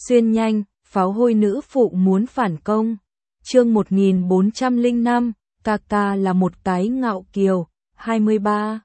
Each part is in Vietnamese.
Xuyên nhanh, pháo hôi nữ phụ muốn phản công. Chương 1405, Kaka là một cái ngạo kiều. 23.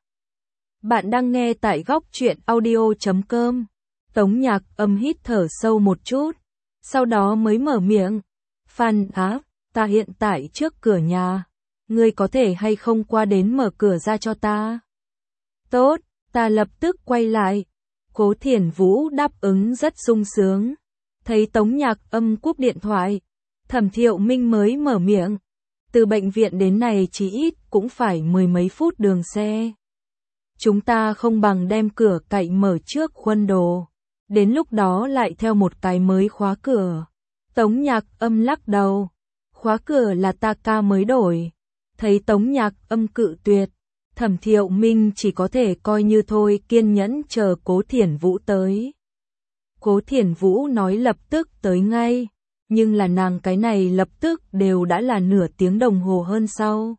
Bạn đang nghe tại góc truyện audio.com. Tống Nhạc Âm hít thở sâu một chút, sau đó mới mở miệng. Phan Á, ta hiện tại trước cửa nhà. Ngươi có thể hay không qua đến mở cửa ra cho ta? Tốt, ta lập tức quay lại. Cố Thiển Vũ đáp ứng rất sung sướng. Thấy Tống Nhạc Âm cúp điện thoại, Thẩm Thiệu Minh mới mở miệng. Từ bệnh viện đến này chỉ ít cũng phải 10 mấy phút đường xe. Chúng ta không bằng đem cửa cậy mở trước khuôn đồ. Đến lúc đó lại theo một cái mới khóa cửa. Tống Nhạc Âm lắc đầu. Khóa cửa là ta ca mới đổi. Thấy Tống Nhạc Âm cự tuyệt, Thẩm Thiệu Minh chỉ có thể coi như thôi, kiên nhẫn chờ Cố Thiển Vũ tới. Cố Thiển Vũ nói lập tức tới ngay, nhưng là nàng cái này lập tức đều đã là nửa tiếng đồng hồ hơn sau.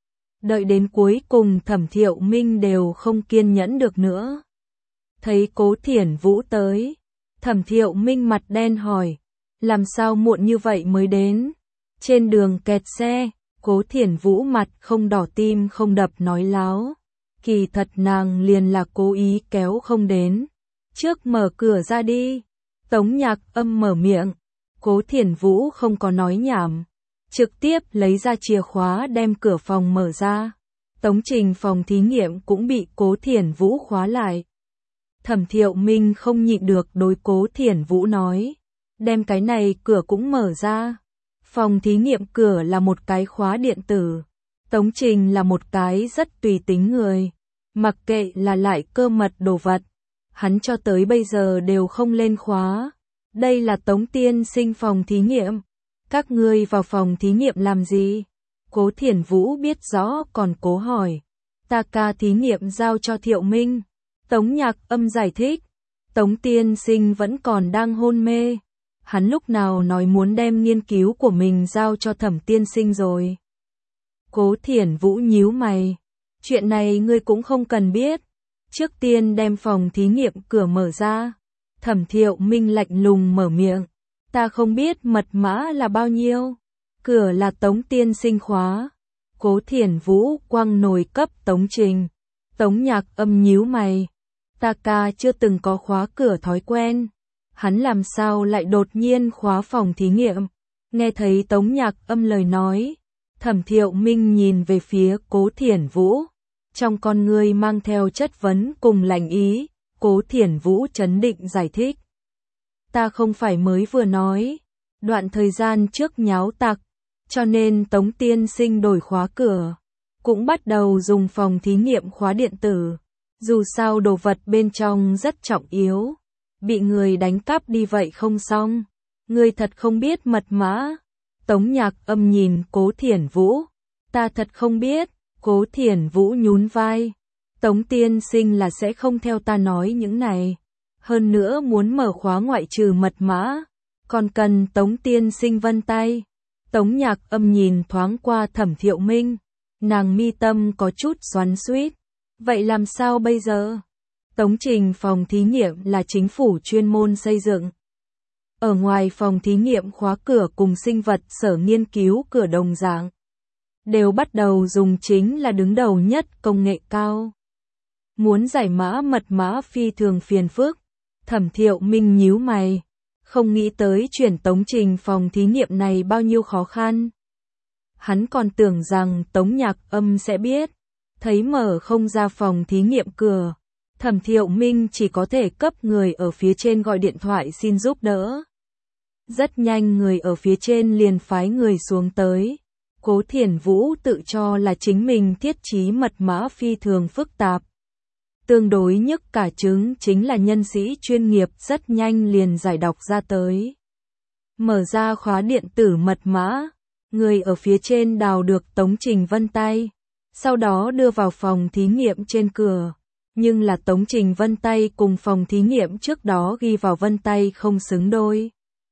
Đợi đến cuối cùng Thẩm Thiệu Minh đều không kiên nhẫn được nữa. Thấy Cố Thiển Vũ tới, Thẩm Thiệu Minh mặt đen hỏi, làm sao muộn như vậy mới đến? Trên đường kẹt xe. Cố Thiển Vũ mặt không đỏ tim không đập nói láo. Kỳ thật nàng liền là cố ý kéo không đến. Trước mở cửa ra đi. Tống Nhạc Âm mở miệng. Cố Thiển Vũ không có nói nhảm. Trực tiếp lấy ra chìa khóa đem cửa phòng mở ra. Tống trình phòng thí nghiệm cũng bị Cố Thiển Vũ khóa lại. Thẩm Thiệu Minh không nhịn được đối Cố Thiển Vũ nói. Đem cái này cửa cũng mở ra. Phòng thí nghiệm cửa là một cái khóa điện tử. Tống Trình là một cái rất tùy tính người. Mặc kệ là lại cơ mật đồ vật, hắn cho tới bây giờ đều không lên khóa. Đây là Tống tiên sinh phòng thí nghiệm. Các ngươi vào phòng thí nghiệm làm gì? Cố Thiển Vũ biết rõ còn cố hỏi. Ta ca thí nghiệm giao cho Thiệu Minh. Tống Nhạc Âm giải thích. Tống tiên sinh vẫn còn đang hôn mê. Hắn lúc nào nói muốn đem nghiên cứu của mình giao cho Thẩm tiên sinh rồi. Cố Thiển Vũ nhíu mày. Chuyện này ngươi cũng không cần biết. Trước tiên đem phòng thí nghiệm cửa mở ra. Thẩm Thiệu Minh lạnh lùng mở miệng. Ta không biết mật mã là bao nhiêu. Cửa là Tống tiên sinh khóa. Cố Thiển Vũ quăng nồi cấp Tống Trình. Tống Nhạc Âm nhíu mày. Ta ca chưa từng có khóa cửa thói quen. Hắn làm sao lại đột nhiên khóa phòng thí nghiệm? Nghe thấy Tống Nhạc Âm lời nói, Thẩm Thiệu Minh nhìn về phía Cố Thiển Vũ, trong con ngươi mang theo chất vấn cùng lạnh ý. Cố Thiển Vũ trấn định giải thích. Ta không phải mới vừa nói, đoạn thời gian trước nháo tặc, cho nên Tống tiên sinh đổi khóa cửa, cũng bắt đầu dùng phòng thí nghiệm khóa điện tử. Dù sao đồ vật bên trong rất trọng yếu. Bị người đánh cắp đi vậy không xong. Ngươi thật không biết mật mã. Tống Nhạc Âm nhìn Cố Thiển Vũ. Ta thật không biết. Cố Thiển Vũ nhún vai. Tống tiên sinh là sẽ không theo ta nói những này. Hơn nữa muốn mở khóa ngoại trừ mật mã, còn cần Tống tiên sinh vân tay. Tống Nhạc Âm nhìn thoáng qua Thẩm Thiệu Minh. Nàng mi tâm có chút xoắn xuýt. Vậy làm sao bây giờ? Tống trình phòng thí nghiệm là chính phủ chuyên môn xây dựng. Ở ngoài phòng thí nghiệm khóa cửa cùng sinh vật sở nghiên cứu cửa đồng dạng. Đều bắt đầu dùng chính là đứng đầu nhất công nghệ cao. Muốn giải mã mật mã phi thường phiền phức. Thẩm Thiệu Minh nhíu mày. Không nghĩ tới chuyển Tống trình phòng thí nghiệm này bao nhiêu khó khăn. Hắn còn tưởng rằng Tống Nhạc Âm sẽ biết. Thấy mở không ra phòng thí nghiệm cửa. Thẩm Thiệu Minh chỉ có thể cấp người ở phía trên gọi điện thoại xin giúp đỡ. Rất nhanh người ở phía trên liền phái người xuống tới. Cố Thiển Vũ tự cho là chính mình thiết trí mật mã phi thường phức tạp. Tương đối nhức cả trứng chính là nhân sĩ chuyên nghiệp rất nhanh liền giải đọc ra tới. Mở ra khóa điện tử mật mã, người ở phía trên đào được Tống Trình vân tay, sau đó đưa vào phòng thí nghiệm trên cửa. Nhưng là Tống Trình vân tay cùng phòng thí nghiệm trước đó ghi vào vân tay không xứng đôi.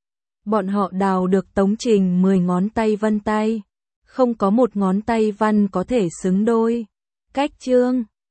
Bọn họ đào được Tống Trình 10 ngón tay vân tay, không có một ngón tay văn có thể xứng đôi. Cách chương